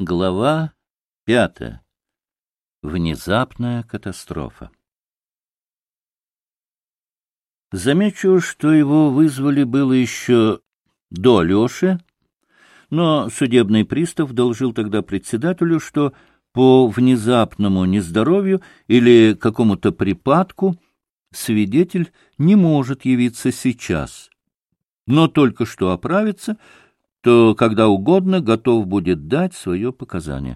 Глава 5. Внезапная катастрофа. Замечу, что его вызвали было еще до Алеши, но судебный пристав доложил тогда председателю, что по внезапному нездоровью или какому-то припадку свидетель не может явиться сейчас, но только что оправится, то когда угодно готов будет дать свое показание.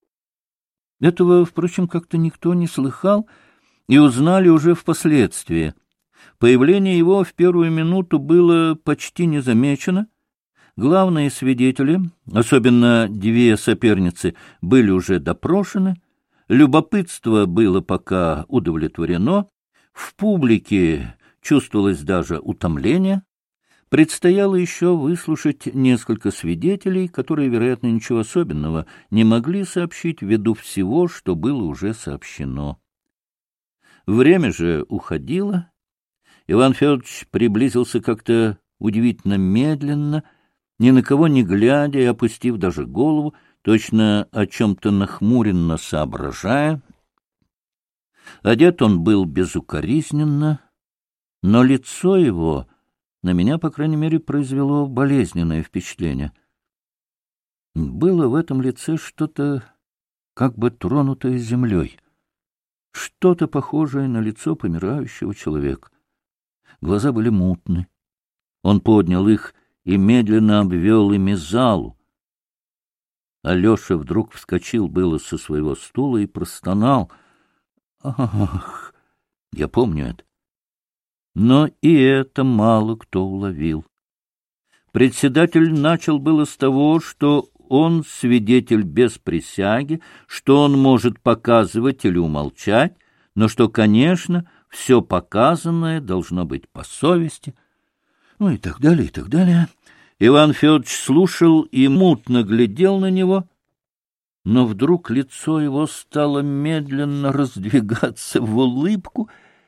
Этого, впрочем, как-то никто не слыхал, и узнали уже впоследствии. Появление его в первую минуту было почти не замечено. Главные свидетели, особенно две соперницы, были уже допрошены, любопытство было пока удовлетворено, в публике чувствовалось даже утомление. Предстояло еще выслушать несколько свидетелей, которые, вероятно, ничего особенного не могли сообщить ввиду всего, что было уже сообщено. Время же уходило. Иван Федорович приблизился как-то удивительно медленно, ни на кого не глядя и опустив даже голову, точно о чем-то нахмуренно соображая. Одет он был безукоризненно, но лицо его на меня, по крайней мере, произвело болезненное впечатление. Было в этом лице что-то как бы тронутое землей, что-то похожее на лицо помирающего человека. Глаза были мутны. Он поднял их и медленно обвел ими залу. Алеша вдруг вскочил было со своего стула и простонал. «Ах, я помню это». Но и это мало кто уловил. Председатель начал было с того, что он свидетель без присяги, что он может показывать или умолчать, но что, конечно, все показанное должно быть по совести, ну и так далее, и так далее. Иван Федорович слушал и мутно глядел на него, но вдруг лицо его стало медленно раздвигаться в улыбку,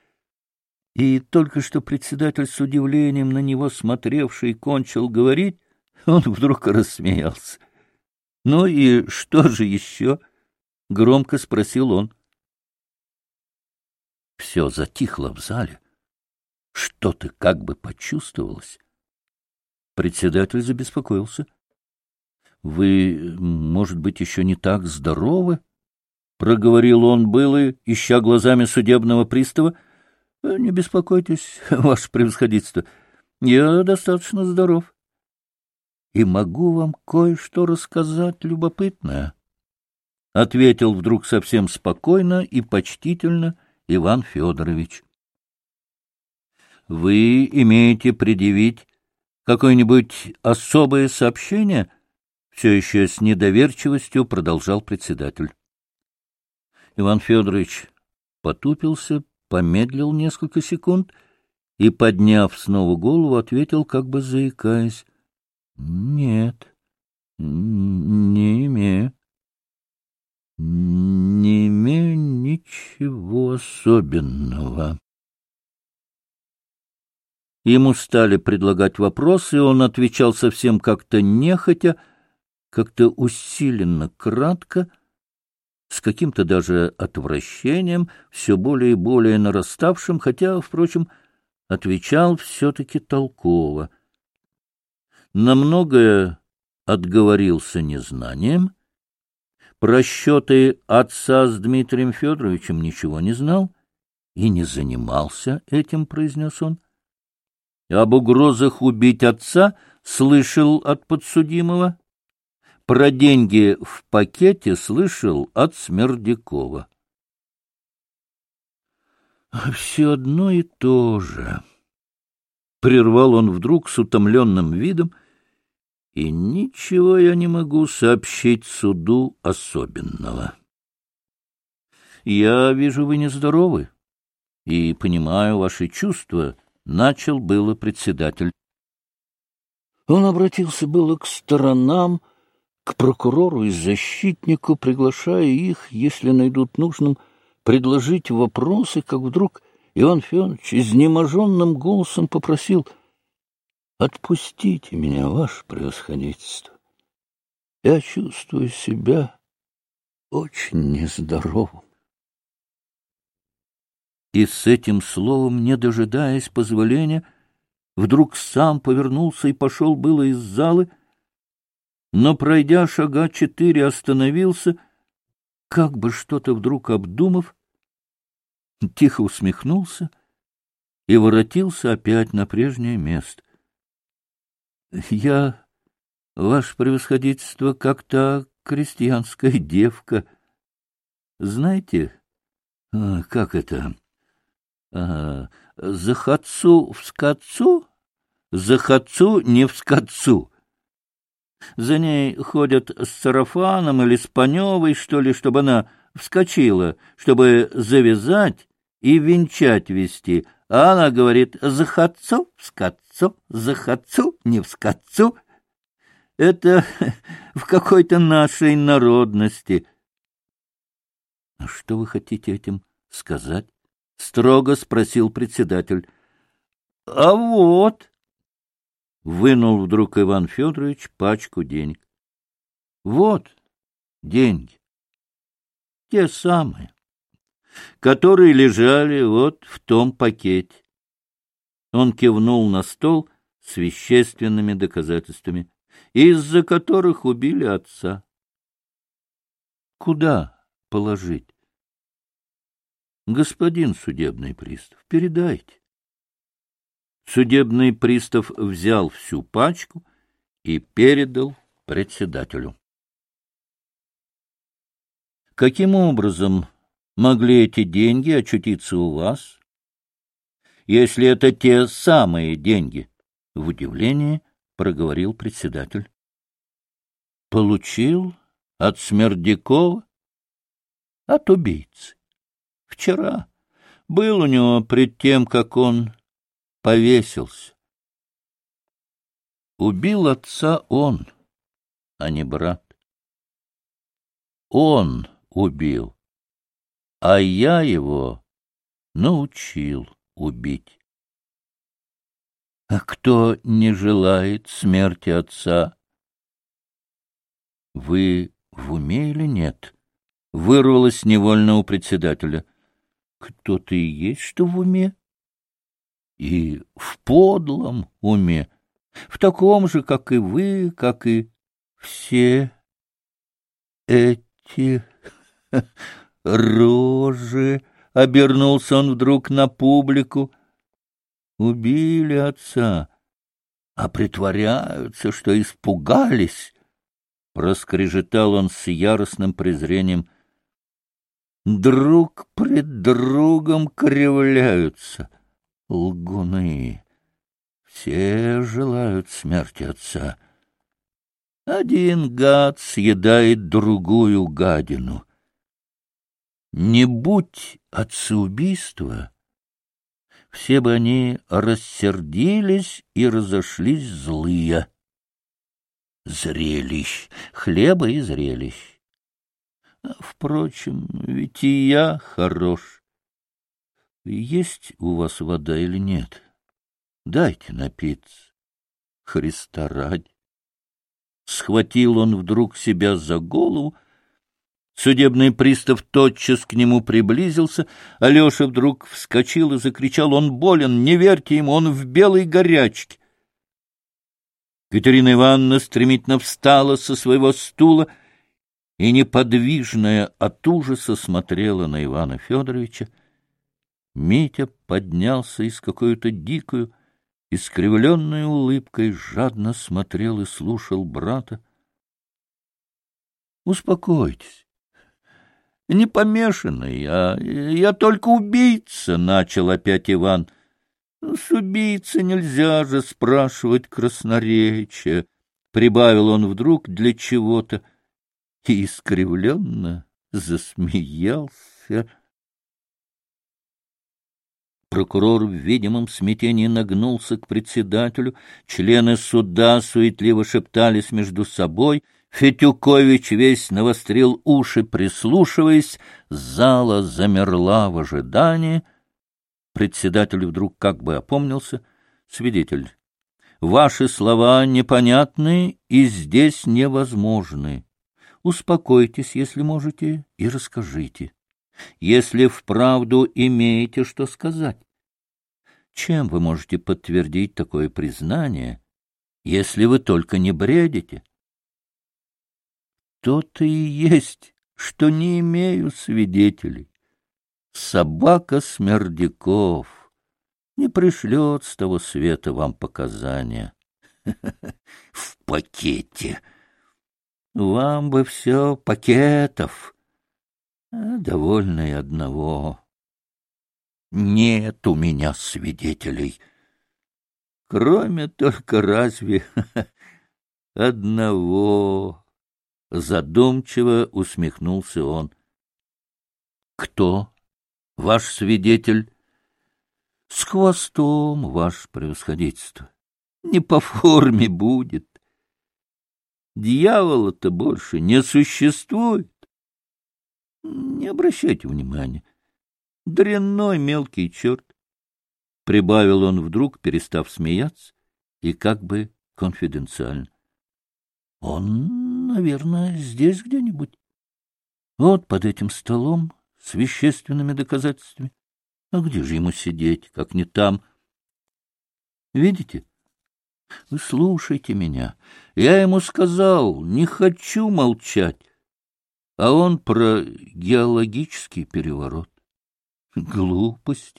и только что председатель с удивлением на него смотревший кончил говорить, он вдруг рассмеялся. — Ну и что же еще? — громко спросил он. Все затихло в зале. Что-то как бы почувствовалось. Председатель забеспокоился. — Вы, может быть, еще не так здоровы? — проговорил он было, ища глазами судебного пристава. — Не беспокойтесь, ваше превосходительство, я достаточно здоров. И могу вам кое-что рассказать любопытное, — ответил вдруг совсем спокойно и почтительно Иван Федорович. — Вы имеете предъявить какое-нибудь особое сообщение? — все еще с недоверчивостью продолжал председатель. Иван Федорович потупился, помедлил несколько секунд и, подняв снова голову, ответил, как бы заикаясь: — Нет, не имею. Не имею ничего особенного. Ему стали предлагать вопросы, и он отвечал совсем как-то нехотя, как-то усиленно, кратко, с каким-то даже отвращением, все более и более нараставшим, хотя, впрочем, отвечал все-таки толково. На многое отговорился незнанием, про счеты отца с Дмитрием Федоровичем ничего не знал и не занимался этим, произнес он. Об угрозах убить отца слышал от подсудимого. Про деньги в пакете слышал от Смердякова. — Все одно и то же, — прервал он вдруг с утомленным видом, — и ничего я не могу сообщить суду особенного. Я вижу, вы нездоровы, и понимаю ваши чувства, — начал было председатель. Он обратился было к сторонам, к прокурору и защитнику, приглашая их, если найдут нужным, предложить вопросы, как вдруг Иван Федорович изнеможенным голосом попросил: — Отпустите меня, ваше превосходительство. Я чувствую себя очень нездоровым. И с этим словом, не дожидаясь позволения, вдруг сам повернулся и пошел было из залы, но, пройдя шага 4, остановился, как бы что-то вдруг обдумав, тихо усмехнулся и воротился опять на прежнее место. — Я, ваше превосходительство, как та крестьянская девка. Знаете, как это? Захотцу вскотцу, захотцу не вскотцу. За ней ходят с сарафаном или с паневой, что ли, чтобы она вскочила, чтобы завязать и венчать вести. А она говорит: захотцу вскотцу, захотцу не вскотцу. Это в какой-то нашей народности. — А что вы хотите этим сказать? — строго спросил председатель. — А вот... — вынул вдруг Иван Федорович пачку денег. — Вот деньги. Те самые, которые лежали вот в том пакете. Он кивнул на стол с вещественными доказательствами, из-за которых убили отца. Куда положить? Господин судебный пристав, передайте. Судебный пристав взял всю пачку и передал председателю. Каким образом могли эти деньги очутиться у вас, если это те самые деньги? В удивлении проговорил председатель. Получил от Смердякова, от убийцы. Вчера был у него пред тем, как он повесился. Убил отца он, а не брат. Он убил, а я его научил убить. А кто не желает смерти отца? Вы в уме или нет? Вырвалось невольно у председателя. Кто-то и есть, что в уме. И в подлом уме, в таком же, как и вы, как и все эти рожи. Обернулся он вдруг на публику. Убили отца, а притворяются, что испугались. Проскрежетал он с яростным презрением. Друг пред другом кривляются. Лгуны. Все желают смерти отца. Один гад съедает другую гадину. Не будь отцеубийства, все бы они рассердились и разошлись злые. Зрелищ, хлеба и зрелищ. Впрочем, ведь и я хорош. Есть у вас вода или нет? Дайте напиться. Христа ради. Схватил он вдруг себя за голову. Судебный пристав тотчас к нему приблизился. Алеша вдруг вскочил и закричал: он болен, не верьте ему, он в белой горячке. Катерина Ивановна стремительно встала со своего стула и, неподвижная от ужаса, смотрела на Ивана Федоровича. Митя поднялся и с какой-то дикою, искривленной улыбкой жадно смотрел и слушал брата. — Успокойтесь. Не помешанный, я только убийца, — начал опять Иван. — С убийцы нельзя же спрашивать красноречия, — прибавил он вдруг для чего-то и искривленно засмеялся. Прокурор в видимом смятении нагнулся к председателю. Члены суда суетливо шептались между собой. Фетюкович весь навострил уши, прислушиваясь. Зала замерла в ожидании. Председатель вдруг как бы опомнился. — Свидетель, Ваши слова непонятны и здесь невозможны. Успокойтесь, если можете, и расскажите, если вправду имеете что сказать. Чем вы можете подтвердить такое признание, если вы только не бредите? То-то и есть, что не имею свидетелей. Собака Смердяков не пришлет с того света вам показания. В пакете. Вам бы все пакетов, а довольно и одного. Нет у меня свидетелей, кроме только разве одного. Задумчиво усмехнулся он. Кто ваш свидетель? С хвостом, ваше превосходительство. Не по форме будет. Дьявола-то больше не существует. Не обращайте внимания. Дрянной мелкий черт. Прибавил он вдруг, перестав смеяться, и как бы конфиденциально. Он, наверное, здесь где-нибудь. Вот под этим столом с вещественными доказательствами. А где же ему сидеть, как не там? Видите? Вы слушайте меня. Я ему сказал, не хочу молчать. А он про геологический переворот. Глупости.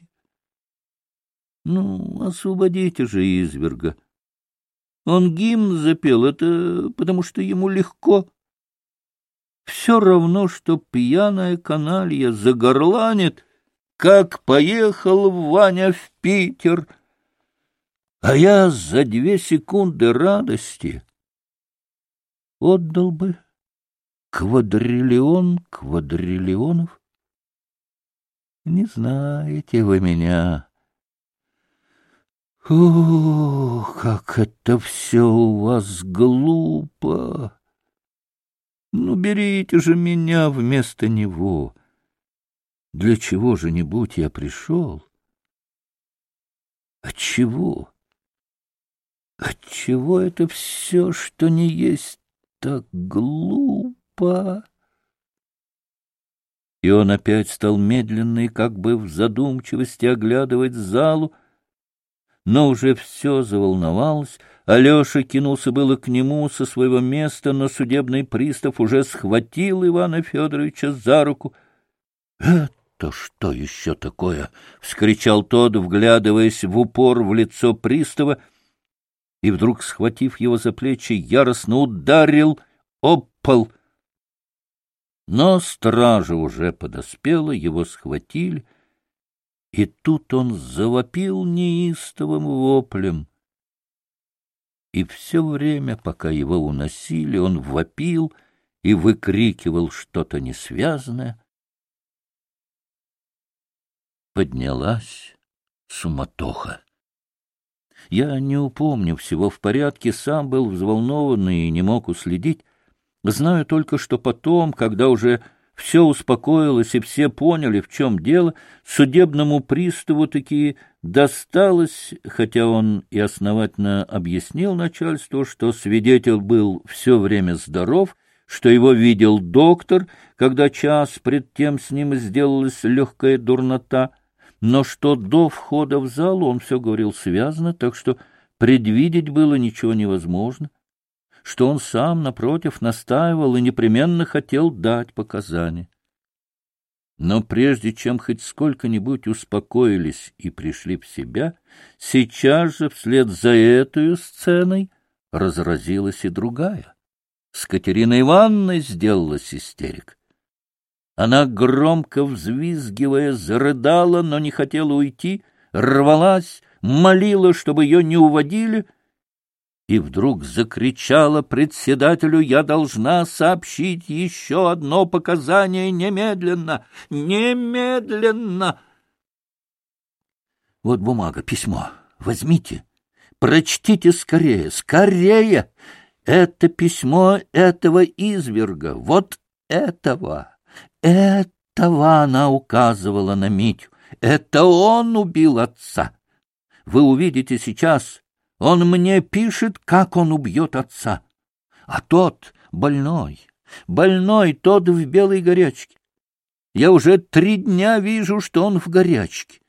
Ну, освободите же изверга. Он гимн запел, это потому что ему легко. Все равно, что пьяная каналья загорланит, как поехал Ваня в Питер. А я за 2 секунды радости отдал бы квадриллион квадриллионов. Не знаете вы меня. О, как это все у вас глупо! Ну, берите же меня вместо него. Для чего же нибудь я пришел? Отчего? Отчего это все, что не есть, так глупо? И он опять стал медленно и как бы в задумчивости оглядывать залу, но уже все заволновалось. Алеша кинулся было к нему со своего места, но судебный пристав уже схватил Ивана Федоровича за руку. — Это что еще такое? — вскричал тот, вглядываясь в упор в лицо пристава, и вдруг, схватив его за плечи, яростно ударил об пол. Но стража уже подоспела, его схватили, и тут он завопил неистовым воплем. И все время, пока его уносили, он вопил и выкрикивал что-то несвязное. Поднялась суматоха. Я не упомню всего в порядке, сам был взволнован и не мог уследить. Знаю только, что потом, когда уже все успокоилось и все поняли, в чем дело, судебному приставу таки досталось, хотя он и основательно объяснил начальству, что свидетель был все время здоров, что его видел доктор, когда час пред тем с ним сделалась легкая дурнота, но что до входа в зал он все говорил связно, так что предвидеть было ничего невозможно, что он сам, напротив, настаивал и непременно хотел дать показания. Но прежде чем хоть сколько-нибудь успокоились и пришли в себя, сейчас же вслед за этой сценой разразилась и другая. С Катериной Ивановной сделалась истерика. Она, громко взвизгивая, зарыдала, но не хотела уйти, рвалась, молила, чтобы ее не уводили, и вдруг закричала председателю: «Я должна сообщить еще одно показание немедленно! Немедленно!» Вот бумага, письмо. Возьмите, прочтите скорее, скорее! Это письмо этого изверга, вот этого! Этого она указывала на Митю. Это он убил отца. Вы увидите сейчас, Он мне пишет, как он убьет отца. А тот больной, тот в белой горячке. Я уже 3 дня вижу, что он в горячке.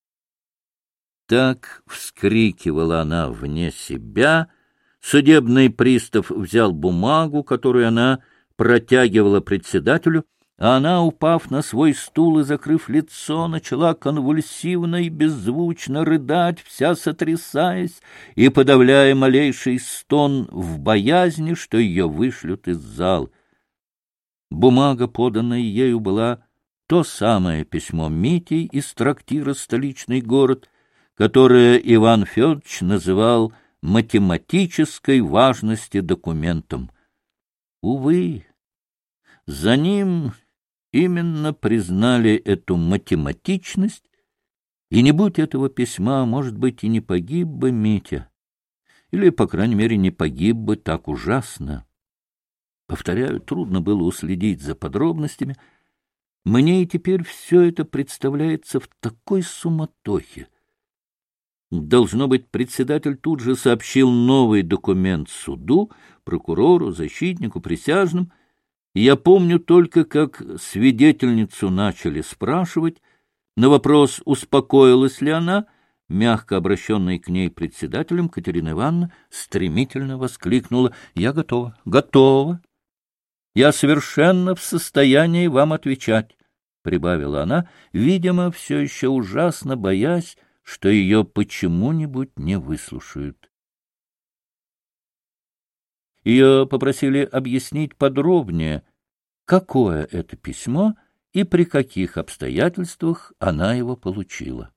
Так вскрикивала она вне себя. Судебный пристав взял бумагу, которую она протягивала председателю, а она, упав на свой стул и закрыв лицо, начала конвульсивно и беззвучно рыдать, вся сотрясаясь и подавляя малейший стон в боязни, что ее вышлют из зала. Бумага, поданная ею, была то самое письмо Мити из трактира «Столичный город», которое Иван Федорович называл математической важности документом. Увы, за ним именно признали эту математичность, и не будь этого письма, может быть, и не погиб бы Митя, или, по крайней мере, не погиб бы так ужасно. Повторяю, трудно было уследить за подробностями. Мне и теперь все это представляется в такой суматохе. Должно быть, председатель тут же сообщил новый документ суду, прокурору, защитнику, присяжным. Я помню только, как свидетельницу начали спрашивать. На вопрос, успокоилась ли она, мягко обращенный к ней председателем, Катерина Ивановна стремительно воскликнула: «Я готова, готова. Я совершенно в состоянии вам отвечать», — прибавила она, видимо, все еще ужасно боясь, что ее почему-нибудь не выслушают. Ее попросили объяснить подробнее, какое это письмо и при каких обстоятельствах она его получила.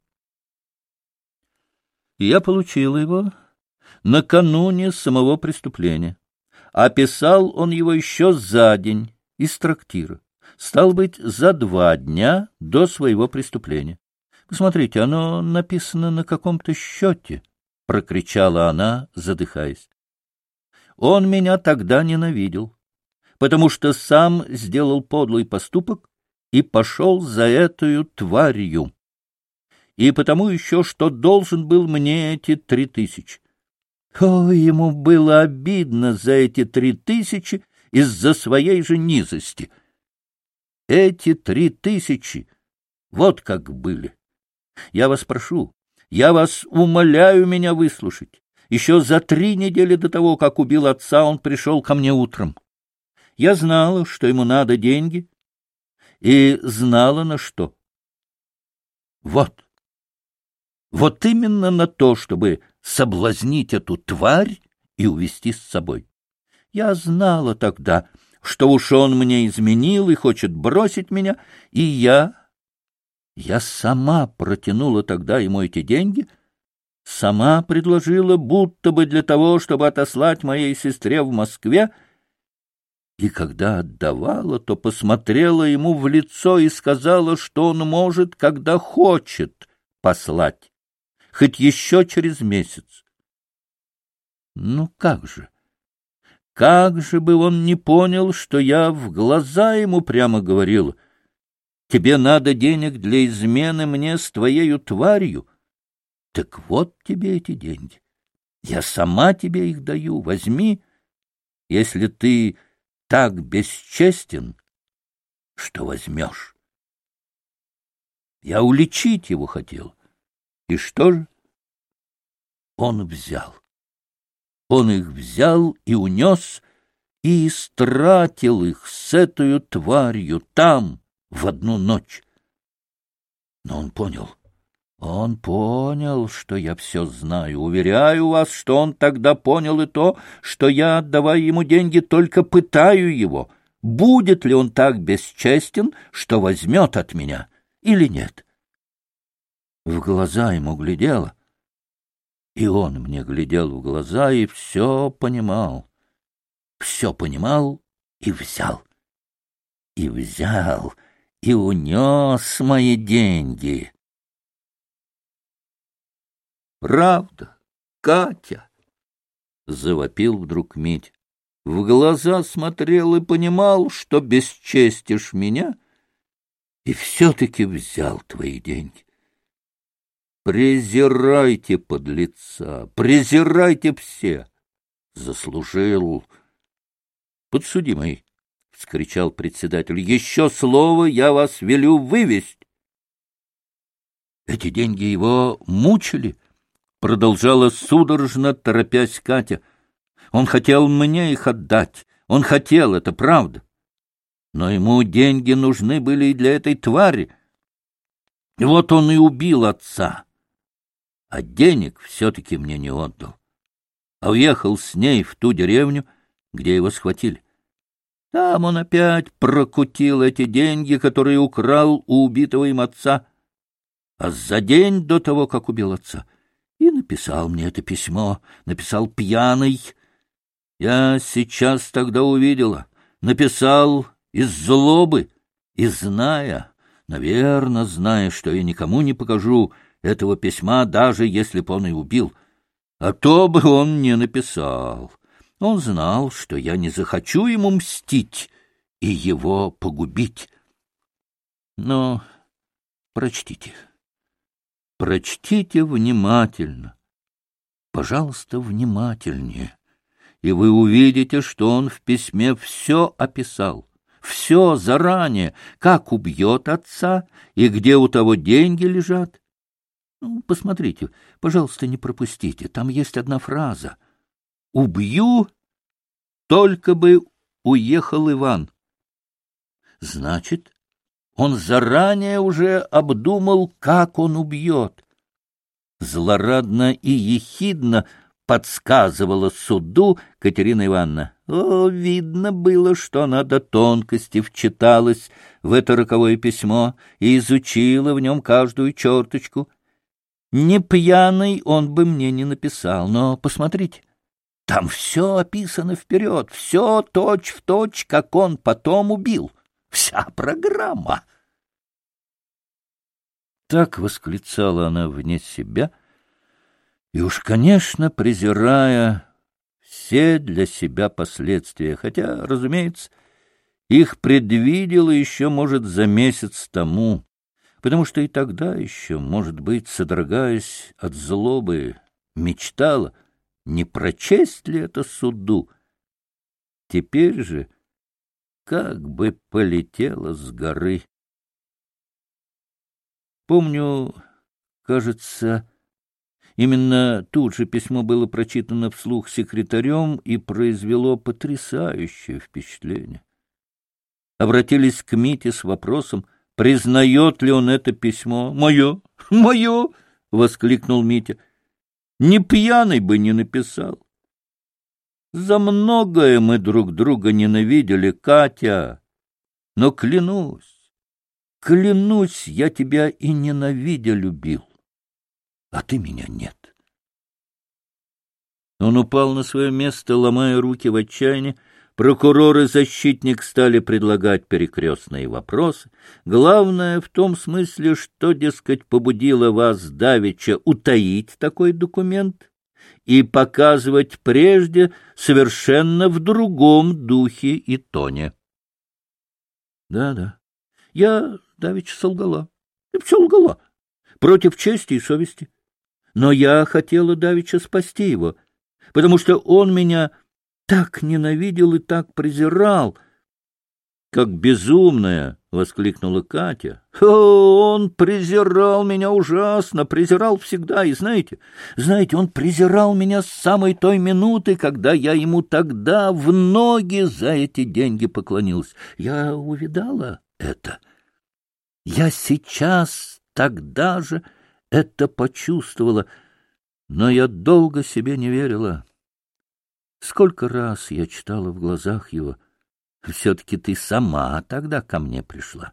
Я получила его накануне самого преступления. Описал он его еще за день из трактира. Стало быть, за 2 дня до своего преступления. Посмотрите, оно написано на каком-то счете, — прокричала она, задыхаясь. Он меня тогда ненавидел, потому что сам сделал подлый поступок и пошел за этою тварью. И потому еще, что должен был мне эти 3000. О, ему было обидно за эти 3000 из-за своей же низости. Эти 3000 вот как были. Я вас прошу, я вас умоляю меня выслушать. Еще за 3 недели до того, как убил отца, он пришел ко мне утром. Я знала, что ему надо деньги, и знала на что. Вот именно на то, чтобы соблазнить эту тварь и увести с собой. Я знала тогда, что уж он мне изменил и хочет бросить меня, и я сама протянула тогда ему эти деньги, сама предложила, будто бы для того, чтобы отослать моей сестре в Москве, и когда отдавала, то посмотрела ему в лицо и сказала, что он может, когда хочет, послать, хоть еще через месяц. Ну как же? Как же бы он не понял, что я в глаза ему прямо говорила: тебе надо денег для измены мне с твоею тварью? Так вот тебе эти деньги. Я сама тебе их даю, возьми, если ты так бесчестен, что возьмешь. Я уличить его хотел. И что же? Он взял. Он их взял и унес, и истратил их с этою тварью там, в одну ночь. Но он понял, что я все знаю. Уверяю вас, что он тогда понял и то, что я, отдавая ему деньги, только пытаю его, будет ли он так бесчестен, что возьмет от меня или нет. В глаза ему глядела, и он мне глядел в глаза и все понимал и взял, и унес мои деньги. Правда, Катя? — завопил вдруг Митя. В глаза смотрел и понимал, что бесчестишь меня, и все-таки взял твои деньги. презирайте подлеца, презирайте все. Заслужил. Подсудимый, — вскричал председатель, — еще слово, я вас велю вывесть. Эти деньги его мучили, — продолжала судорожно, торопясь Катя. Он хотел мне их отдать, он хотел, это правда. Но ему деньги нужны были и для этой твари. И вот он и убил отца. А денег все-таки мне не отдал. А уехал с ней в ту деревню, где его схватили. Там он опять прокутил эти деньги, которые украл у убитого им отца. А за день до того, как убил отца, и написал мне это письмо, написал пьяный. Я сейчас тогда увидела, написал из злобы и зная, наверное, зная, что я никому не покажу этого письма, даже если б он и убил. А то бы он не написал. Он знал, что я не захочу ему мстить и его погубить. Но прочтите. Прочтите внимательно. Пожалуйста, внимательнее. И вы увидите, что он в письме все описал. Все заранее, как убьет отца и где у того деньги лежат. Посмотрите, пожалуйста, не пропустите. Там есть одна фраза. «Убью, только бы уехал Иван». Значит, он заранее уже обдумал, как он убьет. Злорадно и ехидно подсказывала суду Катерина Ивановна. О, видно было, что она до тонкости вчиталась в это роковое письмо и изучила в нем каждую черточку. Не пьяный он бы мне не написал, но посмотрите, там все описано вперед, все точь-в-точь, как он потом убил. Вся программа. Так восклицала она вне себя, и уж, конечно, презирая все для себя последствия, хотя, разумеется, их предвидела еще, может, за месяц тому, потому что и тогда еще, может быть, содрогаясь от злобы, мечтала, не прочесть ли это суду. Теперь же как бы полетела с горы. Помню, кажется, именно тут же письмо было прочитано вслух секретарем и произвело потрясающее впечатление. Обратились к Мите с вопросом, признает ли он это письмо. «Мое! Мое!» — воскликнул Митя. «Не пьяный бы не написал. За многое мы друг друга ненавидели, Катя, но клянусь, я тебя и ненавидя любил, а ты меня нет». Он упал на свое место, ломая руки в отчаянии. Прокурор и защитник стали предлагать перекрестные вопросы. Главное в том смысле, что, дескать, побудило вас давеча утаить такой документ и показывать прежде совершенно в другом духе и тоне. Да, я давеча солгала. И все лгала. Против чести и совести. Но я хотела давеча спасти его, потому что он меня так ненавидел и так презирал. — Как безумная! — воскликнула Катя. — Он презирал меня ужасно, презирал всегда. И знаете, он презирал меня с самой той минуты, когда я ему тогда в ноги за эти деньги поклонилась. Я увидала это. Я сейчас тогда же это почувствовала, но я долго себе не верила. Сколько раз я читала в глазах его: все-таки ты сама тогда ко мне пришла.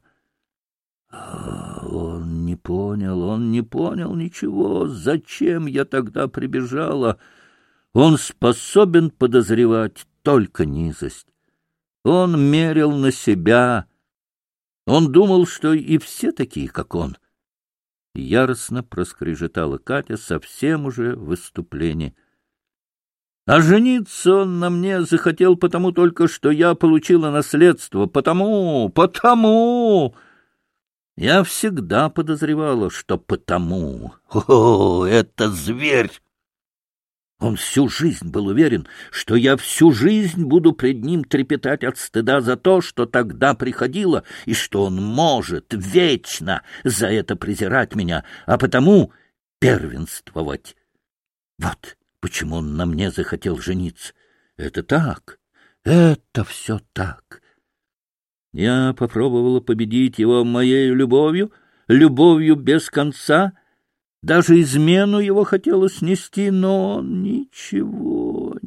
Он не понял ничего. Зачем я тогда прибежала? Он способен подозревать только низость. Он мерил на себя. Он думал, что и все такие, как он. Яростно проскрежетала Катя, совсем уже в выступлении. А жениться он на мне захотел потому только, что я получила наследство. Потому! Я всегда подозревала, что потому. О, это зверь! Он всю жизнь был уверен, что я всю жизнь буду пред ним трепетать от стыда за то, что тогда приходило, и что он может вечно за это презирать меня, а потому первенствовать. Вот почему он на мне захотел жениться. Это так, это все так. Я попробовала победить его моей любовью, любовью без конца. Даже измену его хотела снести, но он ничего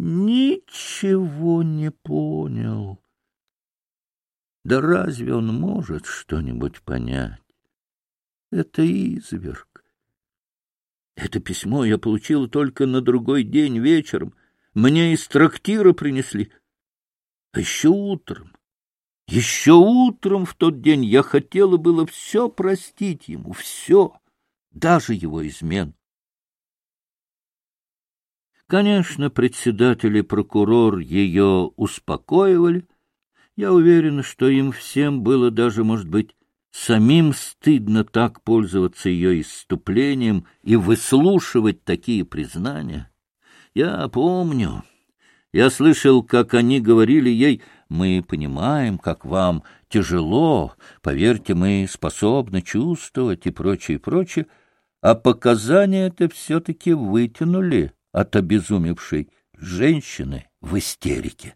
не понял. Да разве он может что-нибудь понять? Это изверг. Это письмо я получила только на другой день вечером. Мне из трактира принесли. А еще утром в тот день я хотела было все простить ему, все. Даже его измен. Конечно, председатель и прокурор ее успокоивали. Я уверен, что им всем было даже, может быть, самим стыдно так пользоваться ее исступлением и выслушивать такие признания. Я помню. Я слышал, как они говорили ей: «Мы понимаем, как вам тяжело, поверьте, мы способны чувствовать» и прочее, и прочее. А показания это все-таки вытянули от обезумевшей женщины в истерике.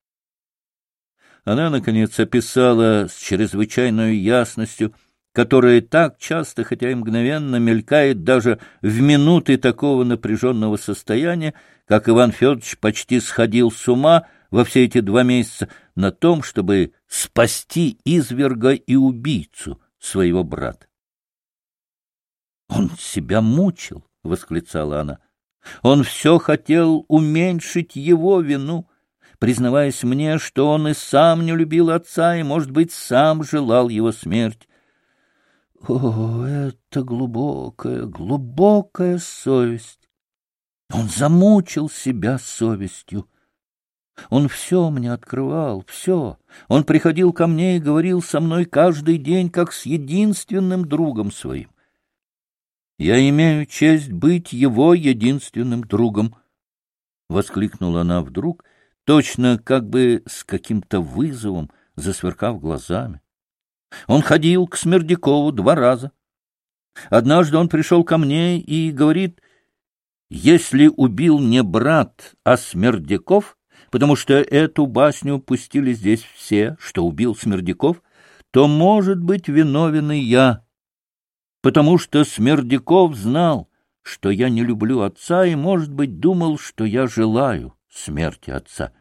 Она, наконец, описала с чрезвычайной ясностью, которая так часто, хотя и мгновенно, мелькает даже в минуты такого напряженного состояния, как Иван Федорович почти сходил с ума во все эти 2 месяца на том, чтобы спасти изверга и убийцу своего брата. «Он себя мучил», — восклицала она. «Он все хотел уменьшить его вину, признаваясь мне, что он и сам не любил отца и, может быть, сам желал его смерти. О, это глубокая, глубокая совесть! Он замучил себя совестью. Он все мне открывал, все. Он приходил ко мне и говорил со мной каждый день, как с единственным другом своим. Я имею честь быть его единственным другом, — воскликнула она вдруг, точно как бы с каким-то вызовом, засверкав глазами. Он ходил к Смердякову 2 раза. Однажды он пришел ко мне и говорит: «Если убил не брат, а Смердяков, потому что эту басню пустили здесь все, что убил Смердяков, то, может быть, виновен и я, потому что Смердяков знал, что я не люблю отца и, может быть, думал, что я желаю смерти отца».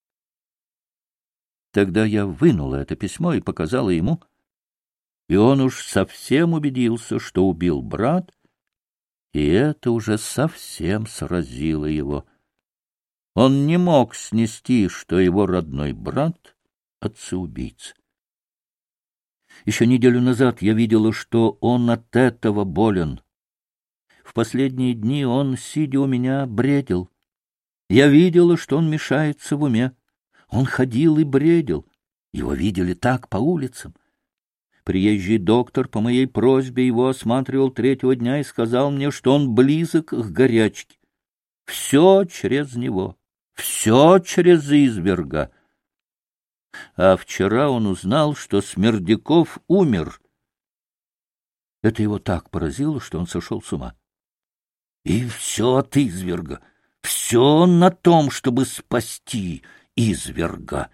Тогда я вынула это письмо и показала ему, и он уж совсем убедился, что убил брат, и это уже совсем сразило его. Он не мог снести, что его родной брат — отца-убийца. Еще неделю назад я видела, что он от этого болен. В последние дни он, сидя у меня, бредил. Я видела, что он мешается в уме. Он ходил и бредил. Его видели так по улицам. Приезжий доктор по моей просьбе его осматривал 3-го дня и сказал мне, что он близок к горячке. Все через него, все через изверга. А вчера он узнал, что Смердяков умер. Это его так поразило, что он сошел с ума. И все от изверга, все на том, чтобы спасти изверга.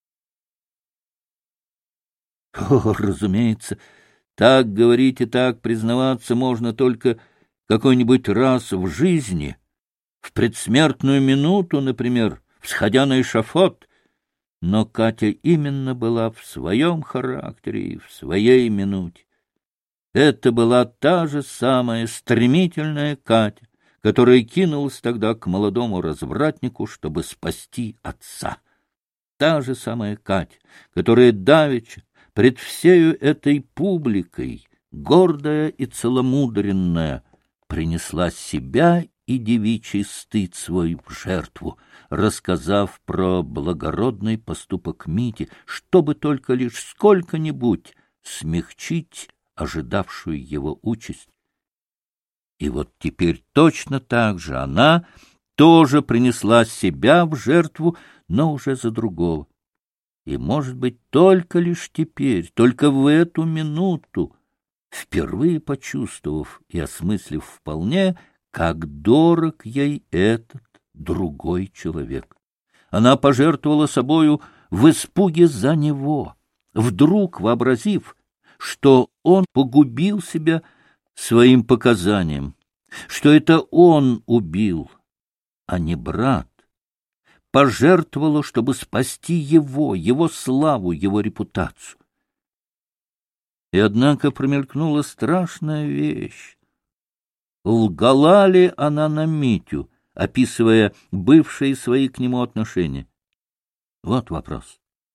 О, разумеется, так говорить и так признаваться можно только какой-нибудь раз в жизни, в предсмертную минуту, например, всходя на эшафот. Но Катя именно была в своем характере и в своей минуте. Это была та же самая стремительная Катя, которая кинулась тогда к молодому развратнику, чтобы спасти отца. Та же самая Катя, которая давеча пред всею этой публикой, гордая и целомудренная, принесла себя и девичий стыд свой в жертву, рассказав про благородный поступок Мити, чтобы только лишь сколько-нибудь смягчить ожидавшую его участь. И вот теперь точно так же она тоже принесла себя в жертву, но уже за другого. И, может быть, только лишь теперь, только в эту минуту, впервые почувствовав и осмыслив вполне, как дорог ей этот другой человек. Она пожертвовала собою в испуге за него, вдруг вообразив, что он погубил себя своим показанием, что это он убил, а не брат, пожертвовала, чтобы спасти его славу, его репутацию. И однако промелькнула страшная вещь. Лгала ли она на Митю, описывая бывшие свои к нему отношения? Вот вопрос.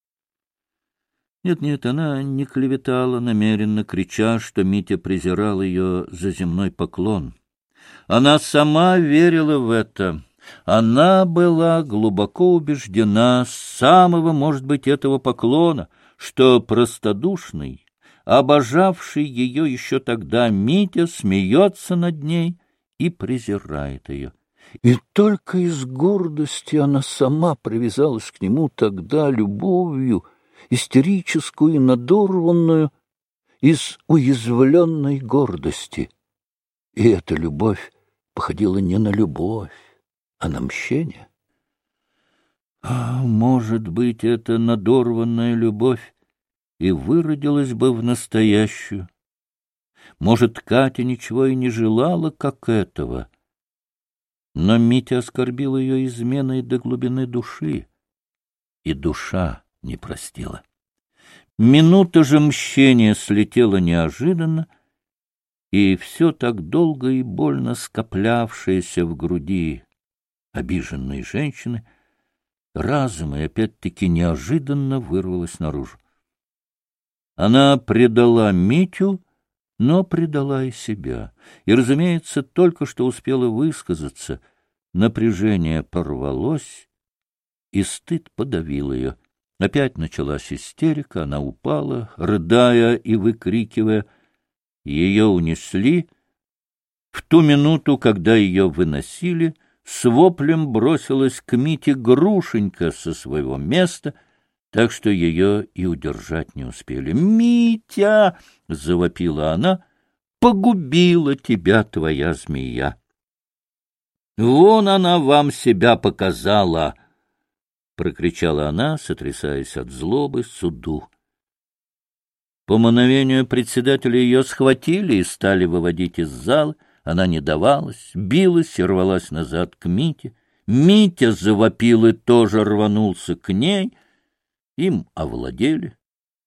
Нет, она не клеветала намеренно, крича, что Митя презирал ее за земной поклон. Она сама верила в это. Она была глубоко убеждена с самого, может быть, этого поклона, что простодушный, обожавший ее еще тогда Митя, смеется над ней и презирает ее. И только из гордости она сама привязалась к нему тогда любовью, истерическую и надорванную, из уязвленной гордости. И эта любовь походила не на любовь, а на мщение. А может быть, эта надорванная любовь и выродилась бы в настоящую. Может, Катя ничего и не желала, как этого. Но Митя оскорбил ее изменой до глубины души, и душа не простила. Минута же мщения слетела неожиданно, и все так долго и больно скоплявшееся в груди обиженной женщины разом и опять-таки неожиданно вырвалось наружу. Она предала Митю, но предала и себя. И, разумеется, только что успела высказаться, напряжение порвалось, и стыд подавил ее. Опять началась истерика, она упала, рыдая и выкрикивая. Ее унесли. В ту минуту, когда ее выносили, с воплем бросилась к Мите Грушенька со своего места, так что ее и удержать не успели. «Митя!» — завопила она. «Погубила тебя твоя змея!» «Вон она вам себя показала!» — прокричала она, сотрясаясь от злобы, суду. По мановению председателя ее схватили и стали выводить из зала. Она не давалась, билась и рвалась назад к Мите. Митя завопил и тоже рванулся к ней. Им овладели.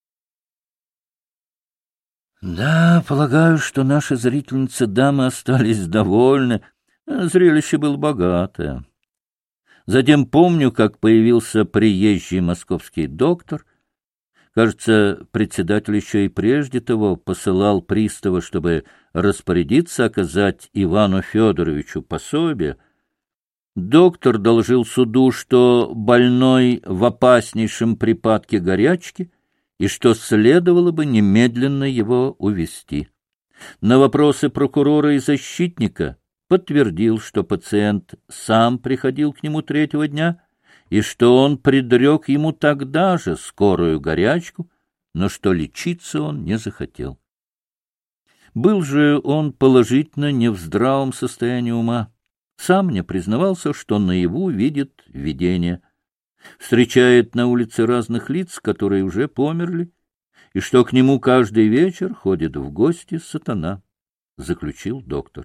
Да, полагаю, что наши зрительницы-дамы остались довольны. Зрелище было богатое. Затем помню, как появился приезжий московский доктор. Кажется, председатель еще и прежде того посылал пристава, чтобы распорядиться оказать Ивану Федоровичу пособие. Доктор доложил суду, что больной в опаснейшем припадке горячки и что следовало бы немедленно его увезти. На вопросы прокурора и защитника подтвердил, что пациент сам приходил к нему третьего дня и что он предрек ему тогда же скорую горячку, но что лечиться он не захотел. Был же он положительно не в здравом состоянии ума. Сам мне признавался, что наяву видит видение, встречает на улице разных лиц, которые уже померли, и что к нему каждый вечер ходит в гости сатана, заключил доктор.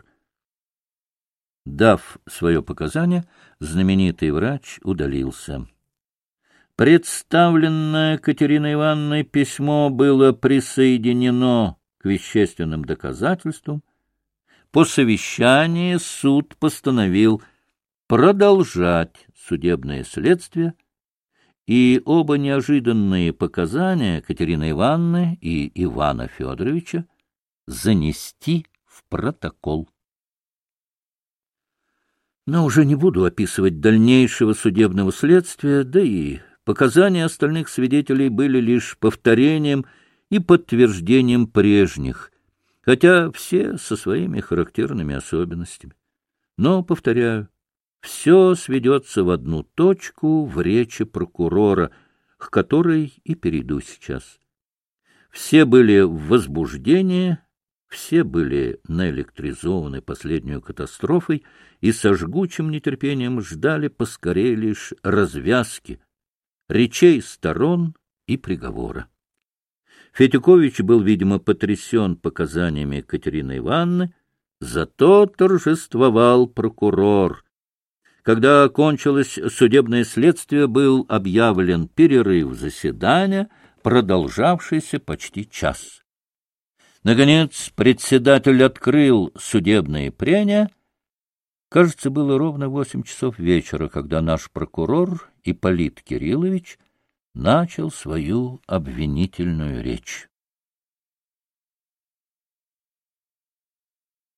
Дав свое показание, знаменитый врач удалился. Представленное Катериной Ивановной письмо было присоединено к вещественным доказательствам. По совещании суд постановил продолжать судебное следствие, и оба неожиданные показания Катерины Ивановны и Ивана Федоровича занести в протокол. Но уже не буду описывать дальнейшего судебного следствия, да и показания остальных свидетелей были лишь повторением и подтверждением прежних, хотя все со своими характерными особенностями. Но, повторяю, все сведется в одну точку в речи прокурора, к которой и перейду сейчас. Все были в возбуждении, все были наэлектризованы последнюю катастрофой и со жгучим нетерпением ждали поскорее лишь развязки, речей сторон и приговора. Федякович был, видимо, потрясен показаниями Катерины Ивановны, зато торжествовал прокурор. Когда окончилось судебное следствие, был объявлен перерыв заседания, продолжавшийся почти час. Наконец, председатель открыл судебные прения. Кажется, было ровно 8 часов вечера, когда наш прокурор Ипполит Кириллович начал свою обвинительную речь.